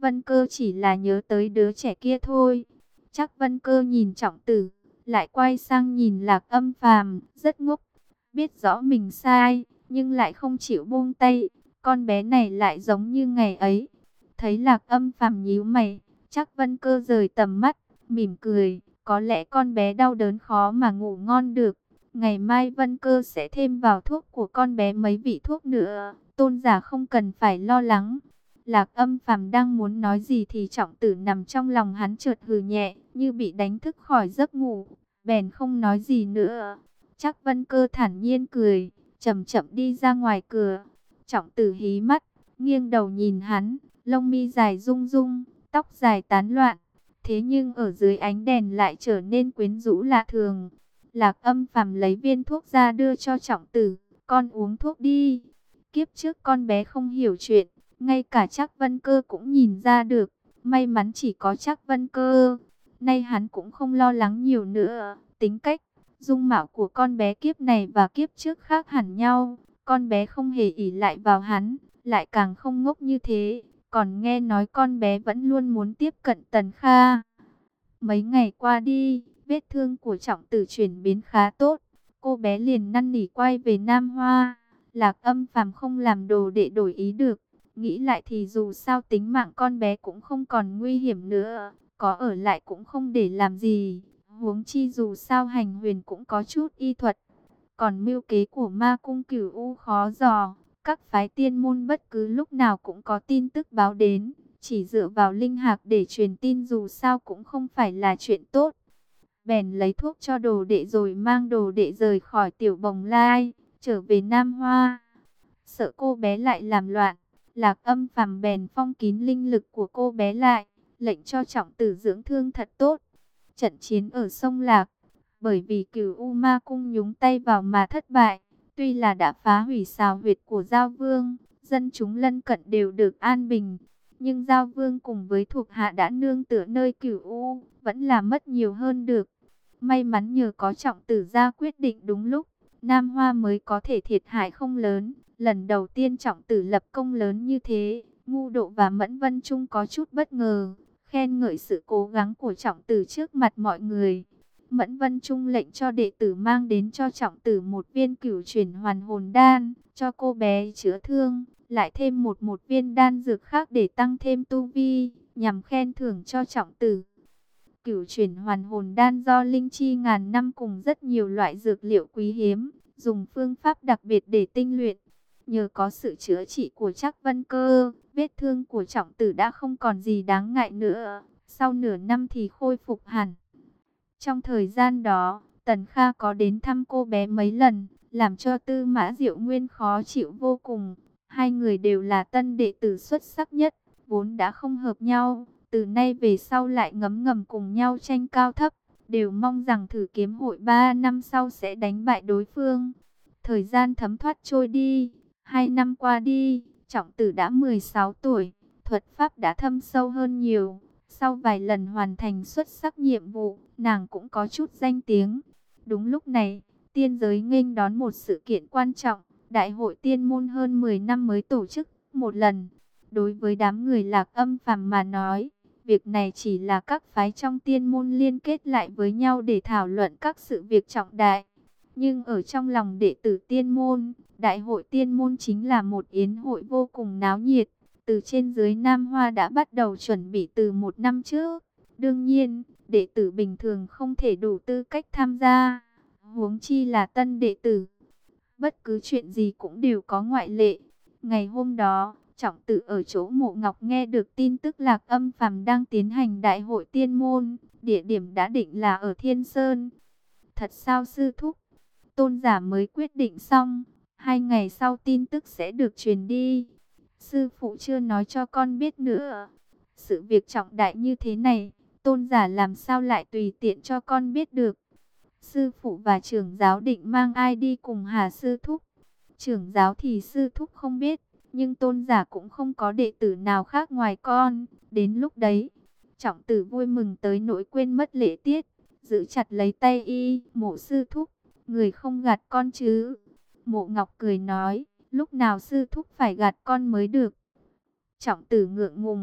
Speaker 1: Vân Cơ chỉ là nhớ tới đứa trẻ kia thôi. Trác Vân Cơ nhìn Trọng Tử, lại quay sang nhìn Lạc Âm Phàm, rất ngốc, biết rõ mình sai, nhưng lại không chịu buông tay. Con bé này lại giống như ngày ấy. Thấy Lạc Âm Phàm nhíu mày, Trác Vân Cơ rời tầm mắt, mỉm cười, có lẽ con bé đau đớn khó mà ngủ ngon được. Ngày mai Vân Cơ sẽ thêm vào thuốc của con bé mấy vị thuốc nữa, Tôn giả không cần phải lo lắng. Lạc Âm Phàm đang muốn nói gì thì Trọng Tử nằm trong lòng hắn chợt hừ nhẹ, như bị đánh thức khỏi giấc ngủ, bèn không nói gì nữa. Trác Vân Cơ thản nhiên cười, chậm chậm đi ra ngoài cửa. Trọng Tử hí mắt, nghiêng đầu nhìn hắn, lông mi dài rung rung, tóc dài tán loạn, thế nhưng ở dưới ánh đèn lại trở nên quyến rũ lạ thường. Lạc Âm Phàm lấy viên thuốc ra đưa cho Trọng Tử, con uống thuốc đi. Kiếp trước con bé không hiểu chuyện, ngay cả Trác Vân Cơ cũng nhìn ra được, may mắn chỉ có Trác Vân Cơ. Nay hắn cũng không lo lắng nhiều nữa, tính cách, dung mạo của con bé kiếp này và kiếp trước khác hẳn nhau. Con bé không hề ỷ lại vào hắn, lại càng không ngốc như thế. Còn nghe nói con bé vẫn luôn muốn tiếp cận Tần Kha. Mấy ngày qua đi, vết thương của Trọng Tử chuyển biến khá tốt. Cô bé liền năn nỉ quay về Nam Hoa. Lạc Âm Phàm không làm đồ để đổi ý được. Nghĩ lại thì dù sao tính mạng con bé cũng không còn nguy hiểm nữa. Có ở lại cũng không để làm gì. Huống chi dù sao Hành Huyền cũng có chút y thuật. Còn mưu kế của Ma Cung Cửu U khó dò. Các phái tiên môn bất cứ lúc nào cũng có tin tức báo đến. Chỉ dựa vào linh hạc để truyền tin dù sao cũng không phải là chuyện tốt. Bèn lấy thuốc cho đồ đệ rồi mang đồ đệ rời khỏi Tiểu Bồng Lai, trở về Nam Hoa. Sợ cô bé lại làm loạn, Lạc Âm Phàm bèn phong kín linh lực của cô bé lại, lệnh cho Trọng Tử dưỡng thương thật tốt. Trận chiến ở sông Lạc, bởi vì Cửu U Ma Cung nhúng tay vào mà thất bại, tuy là đã phá hủy sào huyệt của Giao Vương, dân chúng lân cận đều được an bình, nhưng Giao Vương cùng với thuộc hạ đã nương tựa nơi Cửu U, vẫn là mất nhiều hơn được. May mắn nhờ có Trọng Tử ra quyết định đúng lúc, Nam Hoa mới có thể thiệt hại không lớn. Lần đầu tiên Trọng Tử lập công lớn như thế, Ngu Độ và Mẫn Vân Trung có chút bất ngờ, khen ngợi sự cố gắng của Trọng Tử trước mặt mọi người. Mẫn Vân Trung lệnh cho đệ tử mang đến cho Trọng Tử một viên cửu chuyển hoàn hồn đan, cho cô bé chữa thương, lại thêm một một viên đan dược khác để tăng thêm tu vi, nhằm khen thưởng cho Trọng Tử. Cửu chuyển hoàn hồn đan do linh chi ngàn năm cùng rất nhiều loại dược liệu quý hiếm, dùng phương pháp đặc biệt để tinh luyện. Nhờ có sự chữa trị của Trác Vân Cơ, vết thương của Trọng Tử đã không còn gì đáng ngại nữa. Sau nửa năm thì khôi phục hẳn. Trong thời gian đó, Tần Kha có đến thăm cô bé mấy lần, làm cho Tư Mã Diệu Nguyên khó chịu vô cùng. Hai người đều là tân đệ tử xuất sắc nhất, vốn đã không hợp nhau. Từ nay về sau lại ngấm ngầm cùng nhau tranh cao thấp, đều mong rằng thử kiếm hội ba năm sau sẽ đánh bại đối phương. Thời gian thấm thoát trôi đi, hai năm qua đi, Trọng Tử đã mười sáu tuổi, thuật pháp đã thâm sâu hơn nhiều. Sau vài lần hoàn thành xuất sắc nhiệm vụ, nàng cũng có chút danh tiếng. Đúng lúc này, tiên giới nghênh đón một sự kiện quan trọng, đại hội tiên môn hơn mười năm mới tổ chức một lần. Đối với đám người Lạc Âm Phàm mà nói, việc này chỉ là các phái trong tiên môn liên kết lại với nhau để thảo luận các sự việc trọng đại. Nhưng ở trong lòng đệ tử tiên môn, đại hội tiên môn chính là một yến hội vô cùng náo nhiệt. Từ trên dưới Nam Hoa đã bắt đầu chuẩn bị từ một năm trước. Đương nhiên, đệ tử bình thường không thể đủ tư cách tham gia, huống chi là tân đệ tử. Bất cứ chuyện gì cũng đều có ngoại lệ. Ngày hôm đó, Trọng Tử ở chỗ Mộ Ngọc nghe được tin tức Lạc Âm Phàm đang tiến hành đại hội tiên môn, địa điểm đã định là ở Thiên Sơn. Thật sao sư thúc? Tôn giả mới quyết định xong, hai ngày sau tin tức sẽ được truyền đi. Sư phụ chưa nói cho con biết nữa. Sự việc trọng đại như thế này, tôn giả làm sao lại tùy tiện cho con biết được. Sư phụ và trưởng giáo định mang ai đi cùng hả sư thúc? Trưởng giáo thì sư thúc không biết, nhưng tôn giả cũng không có đệ tử nào khác ngoài con. Đến lúc đấy, Trọng Tử vui mừng tới nỗi quên mất lễ tiết, giữ chặt lấy tay y. Mộ sư thúc, người không gạt con chứ? Mộ Ngọc cười nói, lúc nào sư thúc phải gạt con mới được. Trọng Tử ngượng ngùng,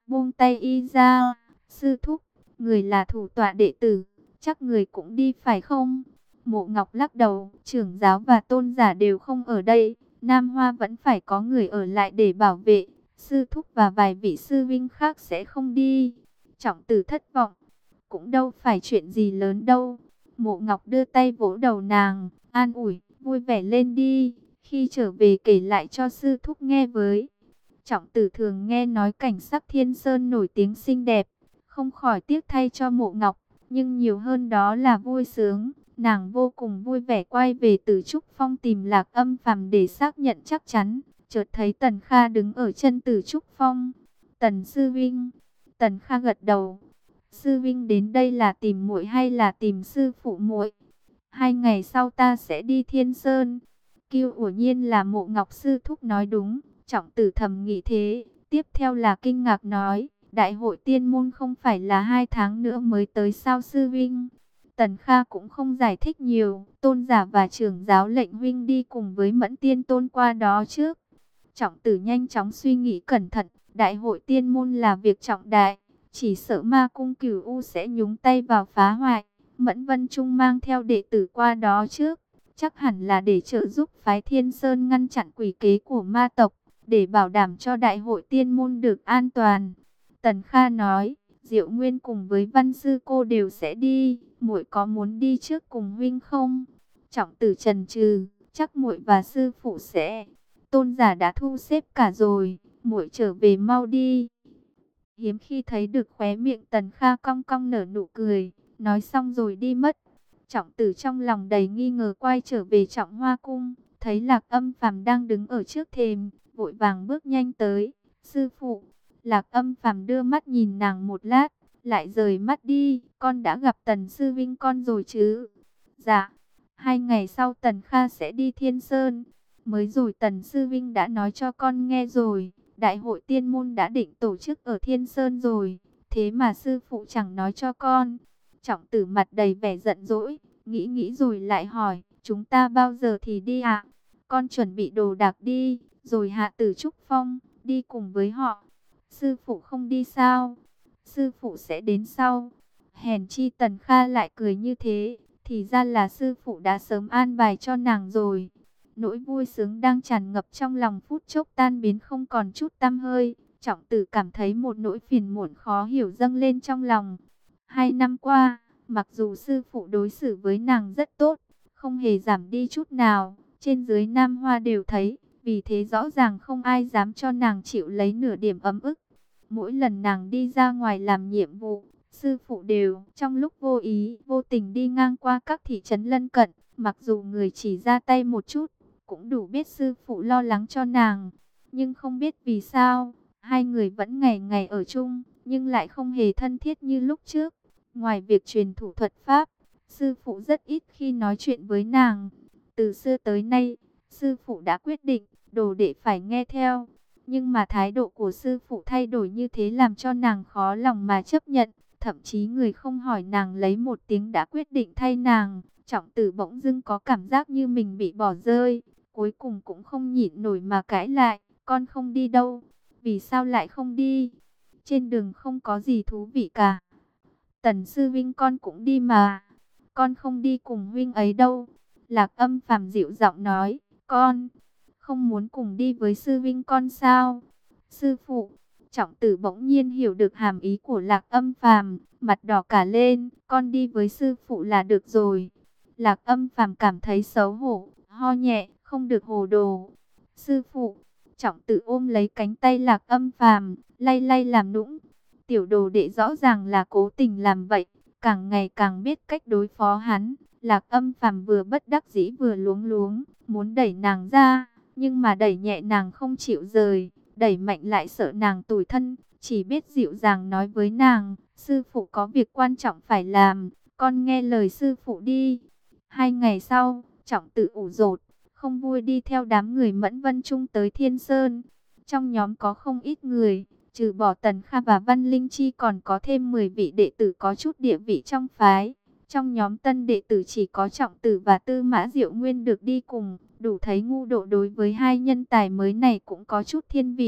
Speaker 1: buông tay y ra. Sư thúc, người là thủ tọa đệ tử, chắc người cũng đi phải không? Mộ Ngọc lắc đầu, trưởng giáo và tôn giả đều không ở đây. Nam Hoa vẫn phải có người ở lại để bảo vệ. Sư thúc và vài vị sư vinh khác sẽ không đi. Trọng tử thất vọng. Cũng đâu phải chuyện gì lớn đâu. Mộ Ngọc đưa tay vỗ đầu nàng, an ủi, vui vẻ lên đi. Khi trở về kể lại cho sư thúc nghe với. Trọng tử thường nghe nói cảnh sắc Thiên Sơn nổi tiếng xinh đẹp, không khỏi tiếc thay cho Mộ Ngọc, nhưng nhiều hơn đó là vui sướng. Nàng vô cùng vui vẻ quay về Tử Trúc Phong tìm Lạc Âm Phàm để xác nhận chắc chắn. Chợt thấy Tần Kha đứng ở chân Tử Trúc Phong. Tần sư vinh. Tần Kha gật đầu. Sư vinh đến đây là tìm muội hay là tìm sư phụ muội? Hai ngày sau ta sẽ đi Thiên Sơn. Kiêu Uổng Nhiên là Mộ Ngọc sư thúc nói đúng. Trọng tử thầm nghĩ thế. Tiếp theo là kinh ngạc nói, đại hội tiên môn không phải là hai tháng nữa mới tới sao sư vinh? Tần Kha cũng không giải thích nhiều. Tôn giả và trưởng giáo lệnh huynh đi cùng với Mẫn Tiên Tôn qua đó trước. Trọng tử nhanh chóng suy nghĩ cẩn thận. Đại hội tiên môn là việc trọng đại. Chỉ sợ ma cung Cửu U sẽ nhúng tay vào phá hoại. Mẫn Vân Trung mang theo đệ tử qua đó trước. Chắc hẳn là để trợ giúp phái Thiên Sơn ngăn chặn quỷ kế của ma tộc. Để bảo đảm cho đại hội tiên môn được an toàn. Tần Kha nói, Diệu Nguyên cùng với Văn Sư cô đều sẽ đi. Muội có muốn đi trước cùng huynh không? Trọng tử chần chừ, chắc muội và sư phụ sẽ. Tôn giả đã thu xếp cả rồi, muội trở về mau đi. Hiếm khi thấy được khóe miệng Tần Kha cong cong nở nụ cười, nói xong rồi đi mất. Trọng tử trong lòng đầy nghi ngờ quay trở về Trọng Hoa cung, thấy Lạc Âm Phàm đang đứng ở trước thềm, vội vàng bước nhanh tới. Sư phụ. Lạc Âm Phàm đưa mắt nhìn nàng một lát, lại rời mắt đi. Con đã gặp Tần sư vinh con rồi chứ? Dạ. Hai ngày sau Tần Kha sẽ đi Thiên Sơn. Mới rồi Tần sư vinh đã nói cho con nghe rồi. Đại hội tiên môn đã định tổ chức ở Thiên Sơn rồi. Thế mà sư phụ chẳng nói cho con. Trọng tử mặt đầy vẻ giận dỗi, nghĩ nghĩ rồi lại hỏi, chúng ta bao giờ thì đi ạ? Con chuẩn bị đồ đạc đi, rồi hạ Tử Trúc Phong, đi cùng với họ. Sư phụ không đi sao? Sư phụ sẽ đến sau. Hèn chi Tần Kha lại cười như thế, thì ra là sư phụ đã sớm an bài cho nàng rồi. Nỗi vui sướng đang tràn ngập trong lòng phút chốc tan biến không còn chút tăm hơi. Trọng tử cảm thấy một nỗi phiền muộn khó hiểu dâng lên trong lòng. Hai năm qua, mặc dù sư phụ đối xử với nàng rất tốt, không hề giảm đi chút nào, trên dưới Nam Hoa đều thấy, vì thế rõ ràng không ai dám cho nàng chịu lấy nửa điểm ấm ức. Mỗi lần nàng đi ra ngoài làm nhiệm vụ, sư phụ đều trong lúc vô ý, vô tình đi ngang qua các thị trấn lân cận, mặc dù người chỉ ra tay một chút, cũng đủ biết sư phụ lo lắng cho nàng. Nhưng không biết vì sao, hai người vẫn ngày ngày ở chung, nhưng lại không hề thân thiết như lúc trước. Ngoài việc truyền thủ thuật pháp, sư phụ rất ít khi nói chuyện với nàng. Từ xưa tới nay, sư phụ đã quyết định, đồ đệ phải nghe theo. Nhưng mà thái độ của sư phụ thay đổi như thế làm cho nàng khó lòng mà chấp nhận. Thậm chí người không hỏi nàng lấy một tiếng đã quyết định thay nàng. Trọng tử bỗng dưng có cảm giác như mình bị bỏ rơi. Cuối cùng cũng không nhịn nổi mà cãi lại. Con không đi đâu. Vì sao lại không đi? Trên đường không có gì thú vị cả. Tần sư vinh con cũng đi mà. Con không đi cùng huynh ấy đâu. Lạc Âm Phàm dịu giọng nói. Con không muốn cùng đi với sư vinh con sao? Sư phụ. Trọng tử bỗng nhiên hiểu được hàm ý của Lạc Âm Phàm, mặt đỏ cả lên. Con đi với sư phụ là được rồi. Lạc Âm Phàm cảm thấy xấu hổ, ho nhẹ, không được hồ đồ. Sư phụ. Trọng tử ôm lấy cánh tay Lạc Âm Phàm, lay lay làm nũng. Tiểu đồ đệ rõ ràng là cố tình làm vậy, càng ngày càng biết cách đối phó hắn. Lạc Âm Phàm vừa bất đắc dĩ vừa luống luống, muốn đẩy nàng ra, nhưng mà đẩy nhẹ nàng không chịu rời, đẩy mạnh lại sợ nàng tủi thân, chỉ biết dịu dàng nói với nàng, sư phụ có việc quan trọng phải làm, con nghe lời sư phụ đi. Hai ngày sau, Trọng tử ủ rột, không vui đi theo đám người Mẫn Vân Trung tới Thiên Sơn. Trong nhóm có không ít người, trừ bỏ Tần Kha và Văn Linh Chi còn có thêm mười vị đệ tử có chút địa vị trong phái. Trong nhóm tân đệ tử chỉ có Trọng tử và Tư Mã Diệu Nguyên được đi cùng, đủ thấy ngu độ đối với hai nhân tài mới này cũng có chút thiên vị.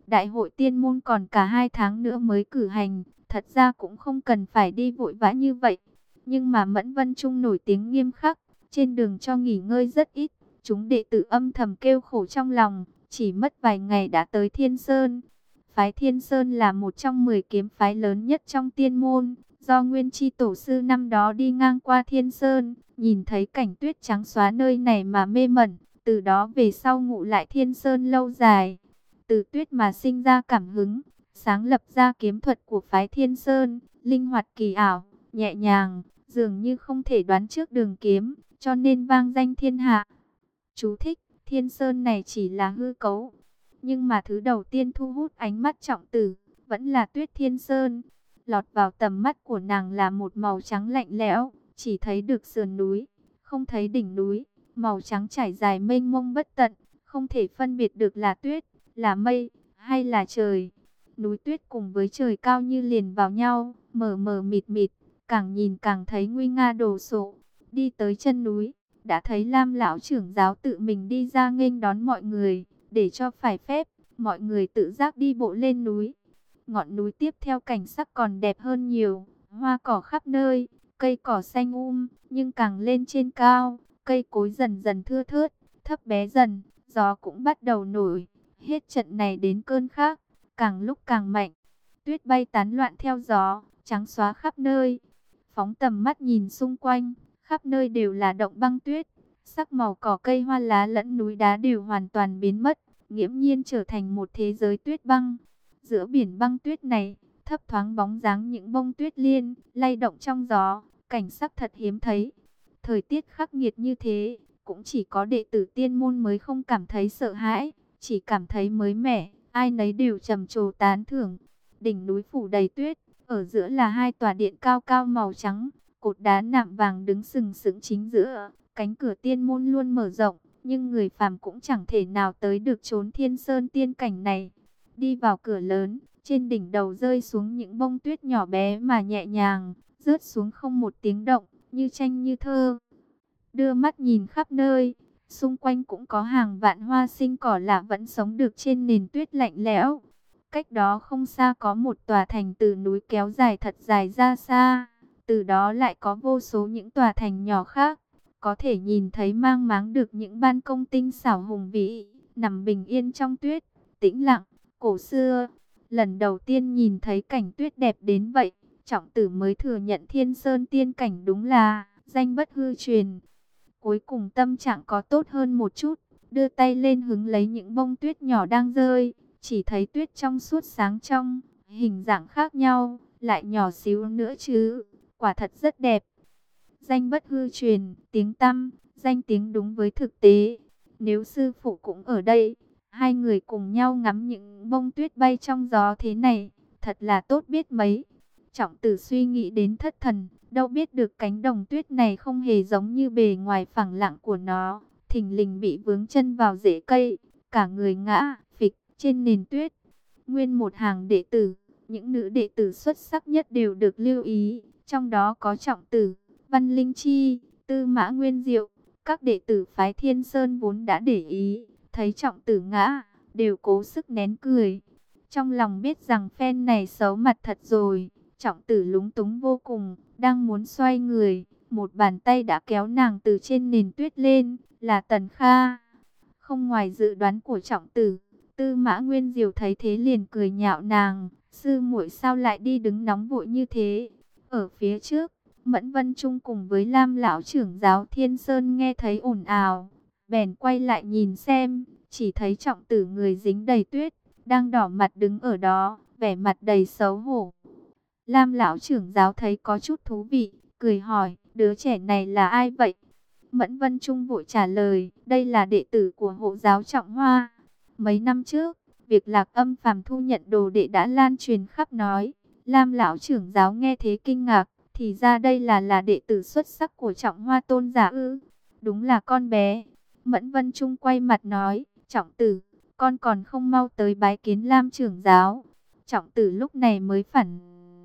Speaker 1: Đại hội tiên môn còn cả hai tháng nữa mới cử hành, thật ra cũng không cần phải đi vội vã như vậy. Nhưng mà Mẫn Vân Trung nổi tiếng nghiêm khắc, trên đường cho nghỉ ngơi rất ít, chúng đệ tử âm thầm kêu khổ trong lòng, chỉ mất vài ngày đã tới Thiên Sơn. Phái Thiên Sơn là một trong mười kiếm phái lớn nhất trong tiên môn, do Nguyên Chi tổ sư năm đó đi ngang qua Thiên Sơn, nhìn thấy cảnh tuyết trắng xóa nơi này mà mê mẩn, từ đó về sau ngụ lại Thiên Sơn lâu dài. Từ tuyết mà sinh ra cảm hứng, sáng lập ra kiếm thuật của phái Thiên Sơn, linh hoạt kỳ ảo, nhẹ nhàng, dường như không thể đoán trước đường kiếm, cho nên vang danh thiên hạ. Chú thích, Thiên Sơn này chỉ là hư cấu, nhưng mà thứ đầu tiên thu hút ánh mắt Trọng Tử, vẫn là Tuyết Thiên Sơn. Lọt vào tầm mắt của nàng là một màu trắng lạnh lẽo, chỉ thấy được sườn núi, không thấy đỉnh núi, màu trắng trải dài mênh mông bất tận, không thể phân biệt được là tuyết, là mây, hay là trời. Núi tuyết cùng với trời cao như liền vào nhau, mờ mờ mịt mịt, càng nhìn càng thấy nguy nga đồ sộ. Đi tới chân núi, đã thấy Lam lão trưởng giáo tự mình đi ra nghênh đón mọi người, để cho phải phép, mọi người tự giác đi bộ lên núi. Ngọn núi tiếp theo cảnh sắc còn đẹp hơn nhiều, hoa cỏ khắp nơi, cây cỏ xanh um, nhưng càng lên trên cao, cây cối dần dần thưa thớt, thấp bé dần, gió cũng bắt đầu nổi, hết trận này đến cơn khác, càng lúc càng mạnh. Tuyết bay tán loạn theo gió, trắng xóa khắp nơi. Phóng tầm mắt nhìn xung quanh, khắp nơi đều là động băng tuyết, sắc màu cỏ cây hoa lá lẫn núi đá đều hoàn toàn biến mất, nghiễm nhiên trở thành một thế giới tuyết băng. Giữa biển băng tuyết này, thấp thoáng bóng dáng những bông tuyết liên, lay động trong gió, cảnh sắc thật hiếm thấy. Thời tiết khắc nghiệt như thế, cũng chỉ có đệ tử tiên môn mới không cảm thấy sợ hãi, chỉ cảm thấy mới mẻ, ai nấy đều trầm trồ tán thưởng. Đỉnh núi phủ đầy tuyết, ở giữa là hai tòa điện cao cao màu trắng, cột đá nạm vàng đứng sừng sững chính giữa, cánh cửa tiên môn luôn mở rộng, nhưng người phàm cũng chẳng thể nào tới được chốn Thiên Sơn tiên cảnh này. Đi vào cửa lớn, trên đỉnh đầu rơi xuống những bông tuyết nhỏ bé mà nhẹ nhàng, rớt xuống không một tiếng động, như tranh như thơ. Đưa mắt nhìn khắp nơi, xung quanh cũng có hàng vạn hoa sinh cỏ lạ vẫn sống được trên nền tuyết lạnh lẽo. Cách đó không xa có một tòa thành từ núi kéo dài thật dài ra xa, từ đó lại có vô số những tòa thành nhỏ khác, có thể nhìn thấy mang máng được những ban công tinh xảo hùng vĩ, nằm bình yên trong tuyết, tĩnh lặng, cổ xưa. Lần đầu tiên nhìn thấy cảnh tuyết đẹp đến vậy, Trọng Tử mới thừa nhận Thiên Sơn tiên cảnh đúng là danh bất hư truyền. Cuối cùng tâm trạng có tốt hơn một chút, đưa tay lên hứng lấy những bông tuyết nhỏ đang rơi, chỉ thấy tuyết trong suốt sáng trong, hình dạng khác nhau, lại nhỏ xíu nữa chứ, quả thật rất đẹp. Danh bất hư truyền, tiếng tăm, danh tiếng đúng với thực tế. Nếu sư phụ cũng ở đây, hai người cùng nhau ngắm những bông tuyết bay trong gió thế này, thật là tốt biết mấy. Trọng Tử suy nghĩ đến thất thần, đâu biết được cánh đồng tuyết này không hề giống như bề ngoài phẳng lặng của nó, thình lình bị vướng chân vào rễ cây, cả người ngã phịch trên nền tuyết. Nguyên một hàng đệ tử, những nữ đệ tử xuất sắc nhất đều được lưu ý, trong đó có Trọng Tử, Văn Linh Chi, Tư Mã Nguyên Diệu. Các đệ tử phái Thiên Sơn vốn đã để ý, thấy Trọng Tử ngã, đều cố sức nén cười. Trong lòng biết rằng phen này xấu mặt thật rồi, Trọng Tử lúng túng vô cùng, đang muốn xoay người, một bàn tay đã kéo nàng từ trên nền tuyết lên, là Tần Kha. Không ngoài dự đoán của Trọng Tử, Tư Mã Nguyên Diệu thấy thế liền cười nhạo nàng, sư muội sao lại đi đứng nóng vội như thế. Ở phía trước, Mẫn Vân Trung cùng với Lam lão trưởng giáo Thiên Sơn nghe thấy ồn ào, bèn quay lại nhìn xem, chỉ thấy Trọng Tử người dính đầy tuyết, đang đỏ mặt đứng ở đó, vẻ mặt đầy xấu hổ. Lam lão trưởng giáo thấy có chút thú vị, cười hỏi, đứa trẻ này là ai vậy? Mẫn Vân Trung vội trả lời, đây là đệ tử của hộ giáo Trọng Hoa. Mấy năm trước, việc Lạc Âm phàm thu nhận đồ đệ đã lan truyền khắp nói. Lam lão trưởng giáo nghe thế kinh ngạc, thì ra đây là là đệ tử xuất sắc của Trọng Hoa tôn giả ư? Đúng là con bé. Mẫn Vân Trung quay mặt nói, Trọng Tử, con còn không mau tới bái kiến Lam trưởng giáo. Trọng Tử lúc này mới phản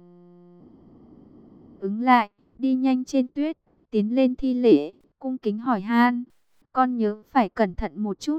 Speaker 1: ứng lại, đi nhanh trên tuyết, tiến lên thi lễ, cung kính hỏi han. Con nhớ phải cẩn thận một chút,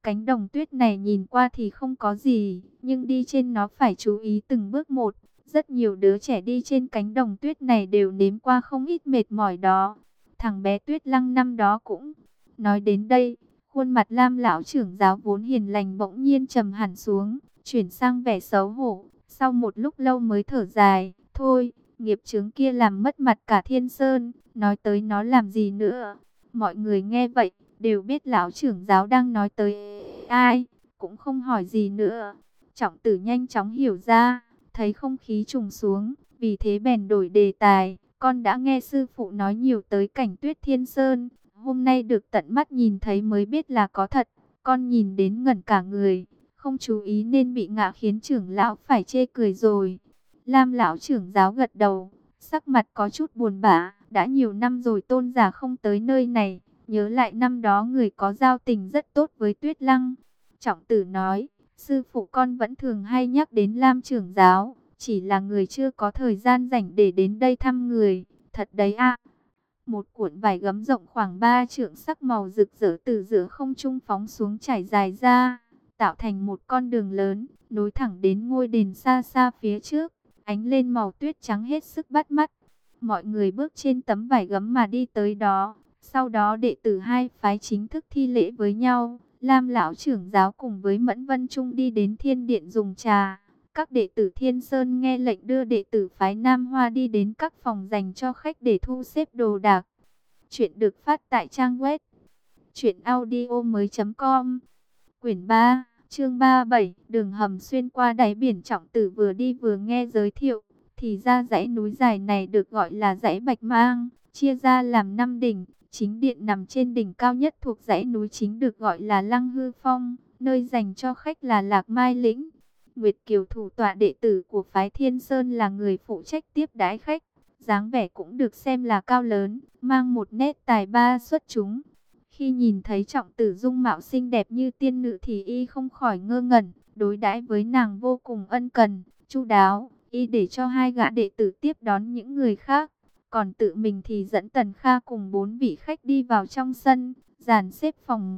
Speaker 1: Cánh đồng tuyết này nhìn qua thì không có gì, nhưng đi trên nó phải chú ý từng bước một. Rất nhiều đứa trẻ đi trên cánh đồng tuyết này đều nếm qua không ít mệt mỏi đó. Thằng bé Tuyết Lăng năm đó cũng. Nói đến đây, khuôn mặt Lam lão trưởng giáo vốn hiền lành bỗng nhiên trầm hẳn xuống, chuyển sang vẻ xấu hổ. Sau một lúc lâu mới thở dài, thôi, nghiệp chướng kia làm mất mặt cả Thiên Sơn, nói tới nó làm gì nữa. Mọi người nghe vậy, đều biết lão trưởng giáo đang nói tới ai, cũng không hỏi gì nữa. Trọng Tử nhanh chóng hiểu ra, thấy không khí trùng xuống, vì thế bèn đổi đề tài. Con đã nghe sư phụ nói nhiều tới cảnh tuyết Thiên Sơn, hôm nay được tận mắt nhìn thấy mới biết là có thật. Con nhìn đến ngẩn cả người, không chú ý nên bị ngã khiến trưởng lão phải chê cười rồi. Lam lão trưởng giáo gật đầu, sắc mặt có chút buồn bã. Đã nhiều năm rồi tôn giả không tới nơi này, nhớ lại năm đó người có giao tình rất tốt với Tuyết Lăng. Trọng Tử nói, sư phụ con vẫn thường hay nhắc đến Lam trưởng giáo, chỉ là người chưa có thời gian rảnh để đến đây thăm người. Thật đấy ạ. Một cuộn vải gấm rộng khoảng ba trượng sắc màu rực rỡ từ giữa không trung phóng xuống trải dài ra, tạo thành một con đường lớn, nối thẳng đến ngôi đền xa xa phía trước, ánh lên màu tuyết trắng hết sức bắt mắt. Mọi người bước trên tấm vải gấm mà đi tới đó, sau đó đệ tử hai phái chính thức thi lễ với nhau. Lam lão trưởng giáo cùng với Mẫn Vân Trung đi đến thiên điện dùng trà. Các đệ tử Thiên Sơn nghe lệnh đưa đệ tử phái Nam Hoa đi đến các phòng dành cho khách để thu xếp đồ đạc. Chuyện được phát tại trang web truyện audio mới com. Quyển ba, chương ba mươi bảy, đường hầm xuyên qua đáy biển. Trọng Tử vừa đi vừa nghe giới thiệu, thì ra dãy núi dài này được gọi là dãy Bạch Mang, chia ra làm năm đỉnh. Chính điện nằm trên đỉnh cao nhất thuộc dãy núi chính được gọi là Lăng Hư Phong, nơi dành cho khách là Lạc Mai Lĩnh. Nguyệt Kiều thủ tọa đệ tử của phái Thiên Sơn là người phụ trách tiếp đãi khách, dáng vẻ cũng được xem là cao lớn, mang một nét tài ba xuất chúng. Khi nhìn thấy Trọng Tử dung mạo xinh đẹp như tiên nữ thì y không khỏi ngơ ngẩn, đối đãi với nàng vô cùng ân cần, chu đáo. Y để cho hai gã đệ tử tiếp đón những người khác, còn tự mình thì dẫn Tần Kha cùng bốn vị khách đi vào trong sân, dàn xếp phòng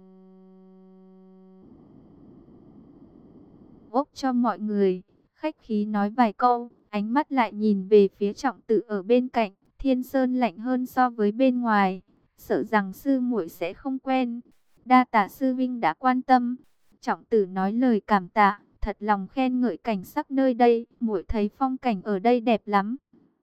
Speaker 1: ốc cho mọi người. Khách khí nói vài câu, ánh mắt lại nhìn về phía Trọng Tử ở bên cạnh. Thiên Sơn lạnh hơn so với bên ngoài, sợ rằng sư muội sẽ không quen. Đa tạ sư vinh đã quan tâm. Trọng Tử nói lời cảm tạ, thật lòng khen ngợi cảnh sắc nơi đây. Muội thấy phong cảnh ở đây đẹp lắm.